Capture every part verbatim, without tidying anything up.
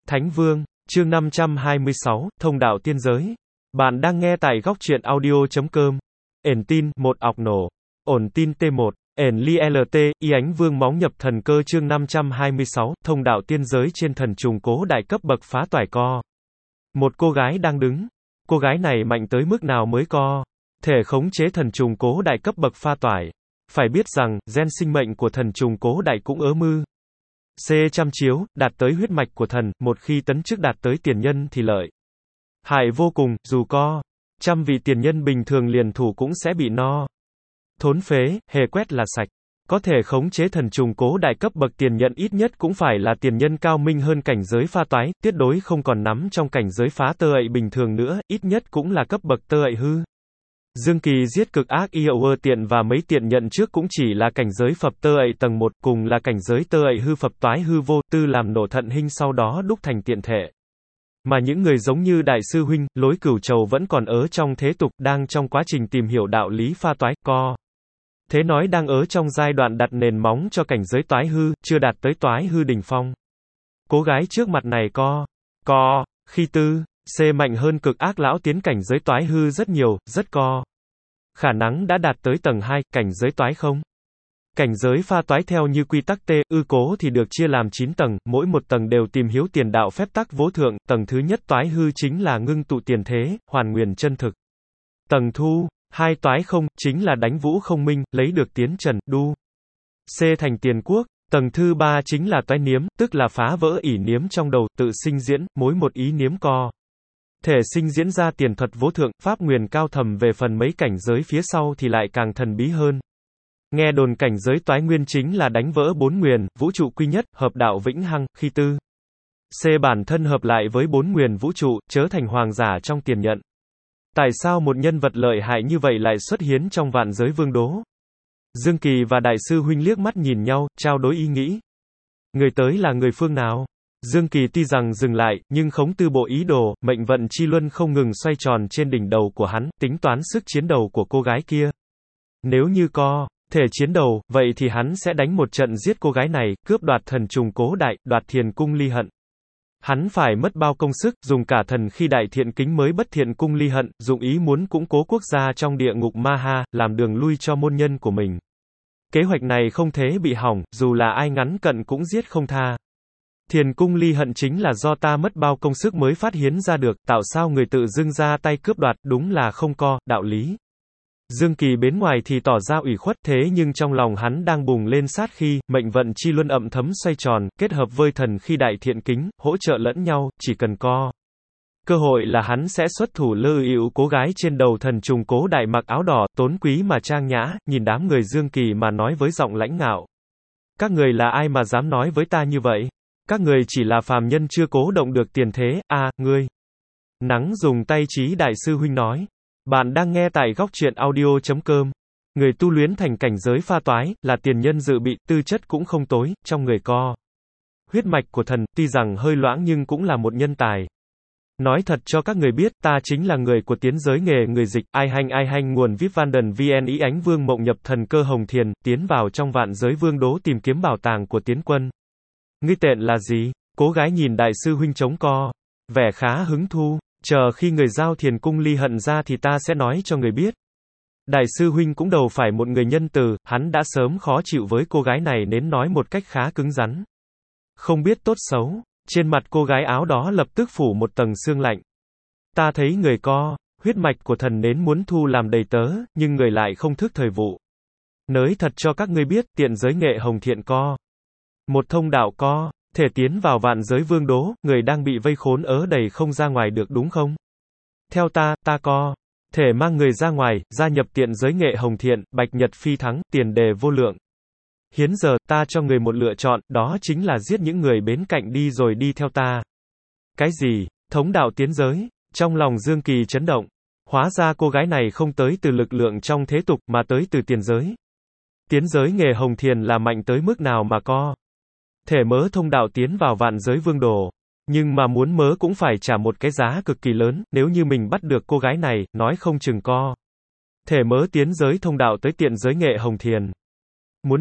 Thánh Vương, chương năm trăm hai mươi sáu, Thông đạo tiên giới. Bạn đang nghe tại góc truyện audio chấm com. Ẩn tin, một ọc nổ. Ổn tin T một. Ẩn li L T, y ánh vương móng nhập thần cơ chương năm trăm hai mươi sáu, thông đạo tiên giới trên thần trùng cố đại cấp bậc phá toải co. Một cô gái đang đứng. Cô gái này mạnh tới mức nào mới co? Thể khống chế thần trùng cố đại cấp bậc pha toải. Phải biết rằng, gen sinh mệnh của thần trùng cố đại cũng ớ mư. C trăm chiếu, đạt tới huyết mạch của thần, một khi tấn chức đạt tới tiền nhân thì lợi hại vô cùng, dù co trăm vị tiền nhân bình thường liền thủ cũng sẽ bị no thốn phế, hề quét là sạch. Có thể khống chế thần trùng cố đại cấp bậc tiền nhân ít nhất cũng phải là tiền nhân cao minh hơn cảnh giới pha toái, tuyệt đối không còn nắm trong cảnh giới phá tơ ậy bình thường nữa, ít nhất cũng là cấp bậc tơ ậy hư. Dương Kỳ giết cực ác yêu ơ tiện và mấy tiện nhận trước cũng chỉ là cảnh giới phập tơ ậy tầng một, cùng là cảnh giới tơ ậy hư phập toái hư vô, tư làm nổ thận hình sau đó đúc thành tiện thể. Mà những người giống như Đại sư huynh, Lối Cửu Trầu vẫn còn ở trong thế tục, đang trong quá trình tìm hiểu đạo lý pha toái, co. Thế nói đang ở trong giai đoạn đặt nền móng cho cảnh giới toái hư, chưa đạt tới toái hư đỉnh phong. Cô gái trước mặt này co. Co. Khi tư. C mạnh hơn cực ác lão tiến cảnh giới toái hư rất nhiều, rất co. Khả năng đã đạt tới tầng hai, cảnh giới toái không. Cảnh giới pha toái theo như quy tắc T, ư cố thì được chia làm chín tầng, mỗi một tầng đều tìm hiếu tiền đạo phép tắc vô thượng, tầng thứ nhất toái hư chính là ngưng tụ tiền thế, hoàn nguyên chân thực. Tầng thu, hai toái không, chính là đánh vũ không minh, lấy được tiến trần, đu. C thành tiền quốc. Tầng thứ ba chính là toái niếm, tức là phá vỡ ỷ niếm trong đầu, tự sinh diễn, mỗi một ý niếm co. Thể sinh diễn ra tiền thuật vô thượng, pháp nguyền cao thầm về phần mấy cảnh giới phía sau thì lại càng thần bí hơn. Nghe đồn cảnh giới toái nguyên chính là đánh vỡ bốn nguyền, vũ trụ quy nhất, hợp đạo vĩnh hằng, khi tư. C bản thân hợp lại với bốn nguyền vũ trụ, chớ thành hoàng giả trong tiền nhận. Tại sao một nhân vật lợi hại như vậy lại xuất hiện trong vạn giới vương đố? Dương Kỳ và Đại sư huynh liếc mắt nhìn nhau, trao đổi ý nghĩ. Người tới là người phương nào? Dương Kỳ tuy rằng dừng lại, nhưng không từ bộ ý đồ, mệnh vận chi luân không ngừng xoay tròn trên đỉnh đầu của hắn, tính toán sức chiến đầu của cô gái kia. Nếu như co thể chiến đầu, vậy thì hắn sẽ đánh một trận giết cô gái này, cướp đoạt thần trùng cố đại, đoạt thiền cung ly hận. Hắn phải mất bao công sức, dùng cả thần khi đại thiện kính mới bất thiện cung ly hận, dụng ý muốn củng cố quốc gia trong địa ngục ma ha, làm đường lui cho môn nhân của mình. Kế hoạch này không thể bị hỏng, dù là ai ngắn cận cũng giết không tha. Thiền cung ly hận chính là do ta mất bao công sức mới phát hiến ra được, tạo sao người tự dưng ra tay cướp đoạt, đúng là không co, đạo lý. Dương Kỳ bên ngoài thì tỏ ra ủy khuất, thế nhưng trong lòng hắn đang bùng lên sát khi, mệnh vận chi luân ậm thấm xoay tròn, kết hợp với thần khi đại thiện kính, hỗ trợ lẫn nhau, chỉ cần co cơ hội là hắn sẽ xuất thủ lơ ỉu cô gái trên đầu thần trùng cố đại mặc áo đỏ, tốn quý mà trang nhã, nhìn đám người Dương Kỳ mà nói với giọng lãnh ngạo. Các người là ai mà dám nói với ta như vậy? Các người chỉ là phàm nhân chưa cố động được tiền thế, a à, ngươi. Nắng dùng tay trí Đại sư huynh nói. Bạn đang nghe tại góc truyện audio chấm com. Người tu luyện thành cảnh giới pha toái, là tiền nhân dự bị, tư chất cũng không tối, trong người co huyết mạch của thần, tuy rằng hơi loãng nhưng cũng là một nhân tài. Nói thật cho các người biết, ta chính là người của tiến giới nghề người dịch, ai hanh ai hanh nguồn vê i pê Vanden vê en ý ánh vương mộng nhập thần cơ hồng thiền, tiến vào trong vạn giới vương đố tìm kiếm bảo tàng của tiến quân. Ngươi tện là gì? Cố gái nhìn Đại sư huynh chống co, vẻ khá hứng thu. Chờ khi người giao thiền cung ly hận ra thì ta sẽ nói cho người biết. Đại sư huynh cũng đầu phải một người nhân từ, hắn đã sớm khó chịu với cô gái này nên nói một cách khá cứng rắn. Không biết tốt xấu, trên mặt cô gái áo đó lập tức phủ một tầng sương lạnh. Ta thấy người co huyết mạch của thần nến muốn thu làm đầy tớ, nhưng người lại không thức thời vụ. Nới thật cho các ngươi biết, tiện giới nghệ hồng thiện co một thông đạo co thể tiến vào vạn giới vương đố, người đang bị vây khốn ở đầy không ra ngoài được đúng không? Theo ta, ta co thể mang người ra ngoài, gia nhập tiện giới nghệ hồng thiện, bạch nhật phi thắng, tiền đề vô lượng. Hiến giờ, ta cho người một lựa chọn, đó chính là giết những người bên cạnh đi rồi đi theo ta. Cái gì? Thống đạo tiến giới? Trong lòng Dương Kỳ chấn động. Hóa ra cô gái này không tới từ lực lượng trong thế tục, mà tới từ tiền giới. Tiến giới nghề hồng thiền là mạnh tới mức nào mà co thể mớ thông đạo tiến vào vạn giới vương đồ. Nhưng mà muốn mớ cũng phải trả một cái giá cực kỳ lớn, nếu như mình bắt được cô gái này, nói không chừng co thể mớ tiến giới thông đạo tới tiện giới nghệ hồng thiền. Muốn chết,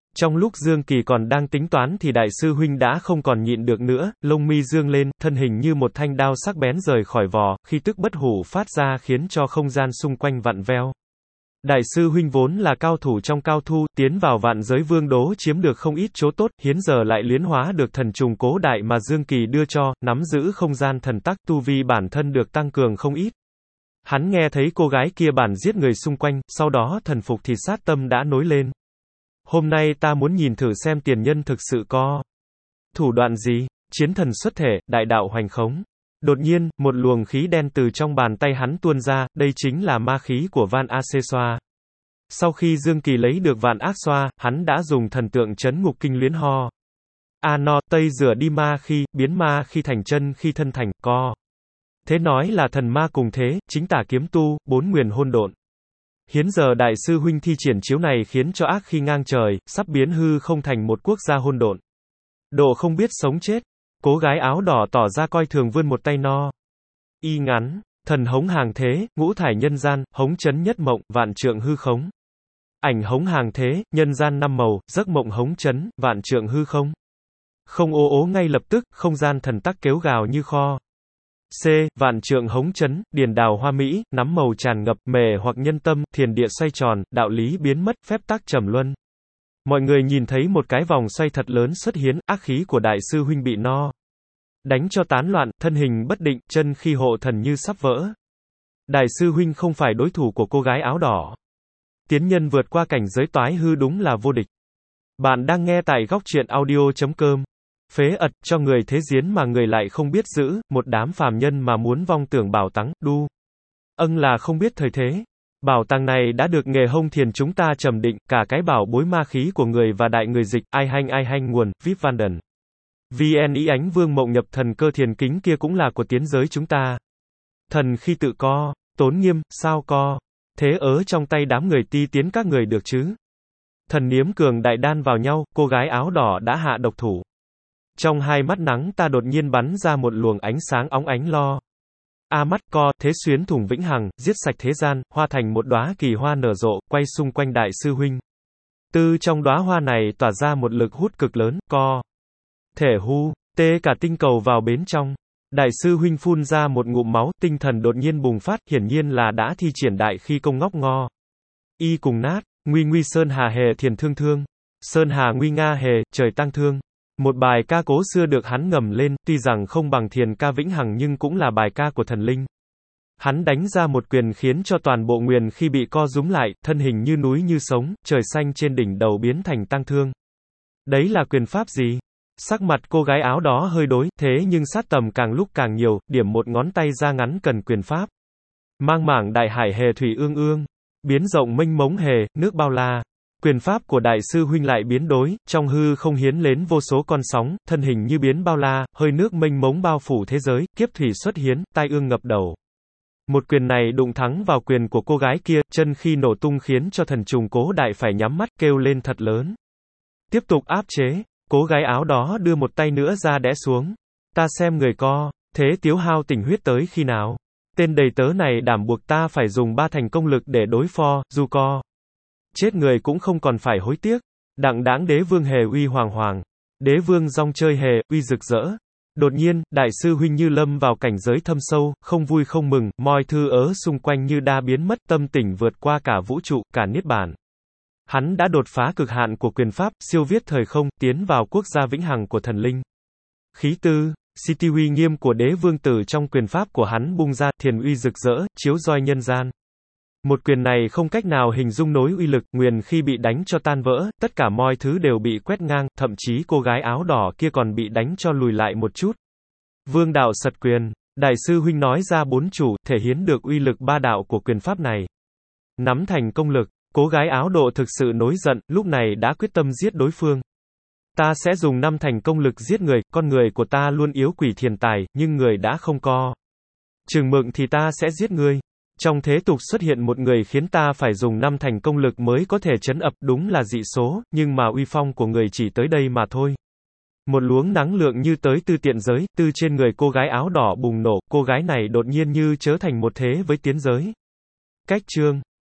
Trong lúc Dương Kỳ còn đang tính toán thì đại sư huynh đã không còn nhịn được nữa, lông mi dương lên, thân hình như một thanh đao sắc bén rời khỏi vò, khi tức bất hủ phát ra khiến cho không gian xung quanh vặn veo. Đại sư huynh vốn là cao thủ trong cao thu, tiến vào vạn giới vương đố chiếm được không ít chỗ tốt, hiến giờ lại luyến hóa được thần trùng cố đại mà Dương Kỳ đưa cho, nắm giữ không gian thần tắc, tu vi bản thân được tăng cường không ít. Hắn nghe thấy cô gái kia bản giết người xung quanh, sau đó thần phục thì sát tâm đã nối lên. Hôm nay ta muốn nhìn thử xem tiền nhân thực sự có thủ đoạn gì, chiến thần xuất thể, đại đạo hoành khống. Đột nhiên, một luồng khí đen từ trong bàn tay hắn tuôn ra, đây chính là ma khí của Van A Xê Xoa. Sau khi Dương Kỳ lấy được Vạn Ác Xoa, hắn đã dùng thần tượng trấn ngục kinh luyến ho. A no, tây rửa đi ma khi, biến ma khi thành chân khi thân thành, co. Thế nói là thần ma cùng thế, chính tả kiếm tu, bốn nguyền hôn độn. Hiến giờ đại sư huynh thi triển chiếu này khiến cho ác khi ngang trời, sắp biến hư không thành một quốc gia hôn độn. Độ không biết sống chết. Cô gái áo đỏ tỏ ra coi thường vươn một tay no. Y ngắn, thần hống hàng thế, ngũ thải nhân gian, hống chấn nhất mộng, vạn trượng hư khống. Ảnh hống hàng thế, nhân gian năm màu, giấc mộng hống chấn, vạn trượng hư không. Không ố ố ngay lập tức, không gian thần tắc kêu gào như kho. C. Vạn trượng hống chấn, điền đào hoa mỹ, nắm màu tràn ngập, mề hoặc nhân tâm, thiền địa xoay tròn, đạo lý biến mất, phép tắc trầm luân. Mọi người nhìn thấy một cái vòng xoay thật lớn xuất hiến, ác khí của đại sư huynh bị no đánh cho tán loạn, thân hình bất định, chân khi hộ thần như sắp vỡ. Đại sư huynh không phải đối thủ của cô gái áo đỏ. Tiến nhân vượt qua cảnh giới toái hư đúng là vô địch. Bạn đang nghe tại góc truyện audio chấm com. Phế ật, cho người thế giếng mà người lại không biết giữ, một đám phàm nhân mà muốn vong tưởng bảo tàng, đu. Âng là không biết thời thế. Bảo tàng này đã được nghề hông thiền chúng ta trầm định, cả cái bảo bối ma khí của người và đại người dịch, ai hanh ai hanh nguồn, vê i pê Vanden. vê en ý ánh vương mộng nhập thần cơ thiền kính kia cũng là của tiến giới chúng ta. Thần khi tự co, tốn nghiêm, sao co. Thế ớ trong tay đám người ti tiến các người được chứ. Thần niếm cường đại đan vào nhau, cô gái áo đỏ đã hạ độc thủ. Trong hai mắt nắng ta đột nhiên bắn ra một luồng ánh sáng óng ánh lo. A mắt co, thế xuyến thủng vĩnh hằng, giết sạch thế gian, hoa thành một đóa kỳ hoa nở rộ, quay xung quanh đại sư huynh. Từ trong đóa hoa này tỏa ra một lực hút cực lớn, co. Thể hu, tê cả tinh cầu vào bên trong. Đại sư huynh phun ra một ngụm máu, tinh thần đột nhiên bùng phát, hiển nhiên là đã thi triển đại khi công ngóc ngo. Y cùng nát, nguy nguy sơn hà hề thiền thương thương. Sơn hà nguy nga hề, trời tăng thương. Một bài ca cố xưa được hắn ngầm lên, tuy rằng không bằng thiền ca vĩnh hằng nhưng cũng là bài ca của thần linh. Hắn đánh ra một quyền khiến cho toàn bộ nguyền khi bị co rúm lại, thân hình như núi như sống, trời xanh trên đỉnh đầu biến thành tăng thương. Đấy là quyền pháp gì? Sắc mặt cô gái áo đó hơi đối, thế nhưng sát tầm càng lúc càng nhiều, điểm một ngón tay ra ngắn cần quyền pháp. Mang mảng đại hải hề thủy ương ương, biến rộng mênh mống hề, nước bao la. Quyền pháp của đại sư huynh lại biến đối, trong hư không hiến lên vô số con sóng, thân hình như biến bao la, hơi nước mênh mống bao phủ thế giới, kiếp thủy xuất hiến, tai ương ngập đầu. Một quyền này đụng thắng vào quyền của cô gái kia, chân khi nổ tung khiến cho thần trùng cố đại phải nhắm mắt kêu lên thật lớn. Tiếp tục áp chế, cố gái áo đó đưa một tay nữa ra đẽ xuống. Ta xem người co, thế tiếu hao tình huyết tới khi nào? Tên đầy tớ này đảm buộc ta phải dùng ba thành công lực để đối phó, dù co. Chết người cũng không còn phải hối tiếc. Đặng đáng đế vương hề uy hoàng hoàng. Đế vương rong chơi hề, uy rực rỡ. Đột nhiên, đại sư huynh như lâm vào cảnh giới thâm sâu, không vui không mừng, mọi thư ớ xung quanh như đa biến mất, tâm tỉnh vượt qua cả vũ trụ, cả niết bàn. Hắn đã đột phá cực hạn của quyền pháp, siêu viết thời không, tiến vào quốc gia vĩnh hằng của thần linh. Khí tư, si ti uy nghiêm của đế vương tử trong quyền pháp của hắn bung ra, thiền uy rực rỡ, chiếu roi nhân gian. Một quyền này không cách nào hình dung nối uy lực, nguyền khi bị đánh cho tan vỡ, tất cả mọi thứ đều bị quét ngang, thậm chí cô gái áo đỏ kia còn bị đánh cho lùi lại một chút. Vương đạo sật quyền, đại sư huynh nói ra bốn chủ, thể hiến được uy lực ba đạo của quyền pháp này. Nắm thành công lực, cô gái áo độ thực sự nổi giận, lúc này đã quyết tâm giết đối phương. Ta sẽ dùng năm thành công lực giết người, con người của ta luôn yếu quỷ thiền tài, nhưng người đã không co. Chừng mực thì ta sẽ giết ngươi. Trong thế tục xuất hiện một người khiến ta phải dùng năm thành công lực mới có thể trấn ập, đúng là dị số, nhưng mà uy phong của người chỉ tới đây mà thôi. Một luống năng lượng như tới từ tiện giới, từ trên người cô gái áo đỏ bùng nổ, cô gái này đột nhiên như trở thành một thế với tiến giới. Cách chương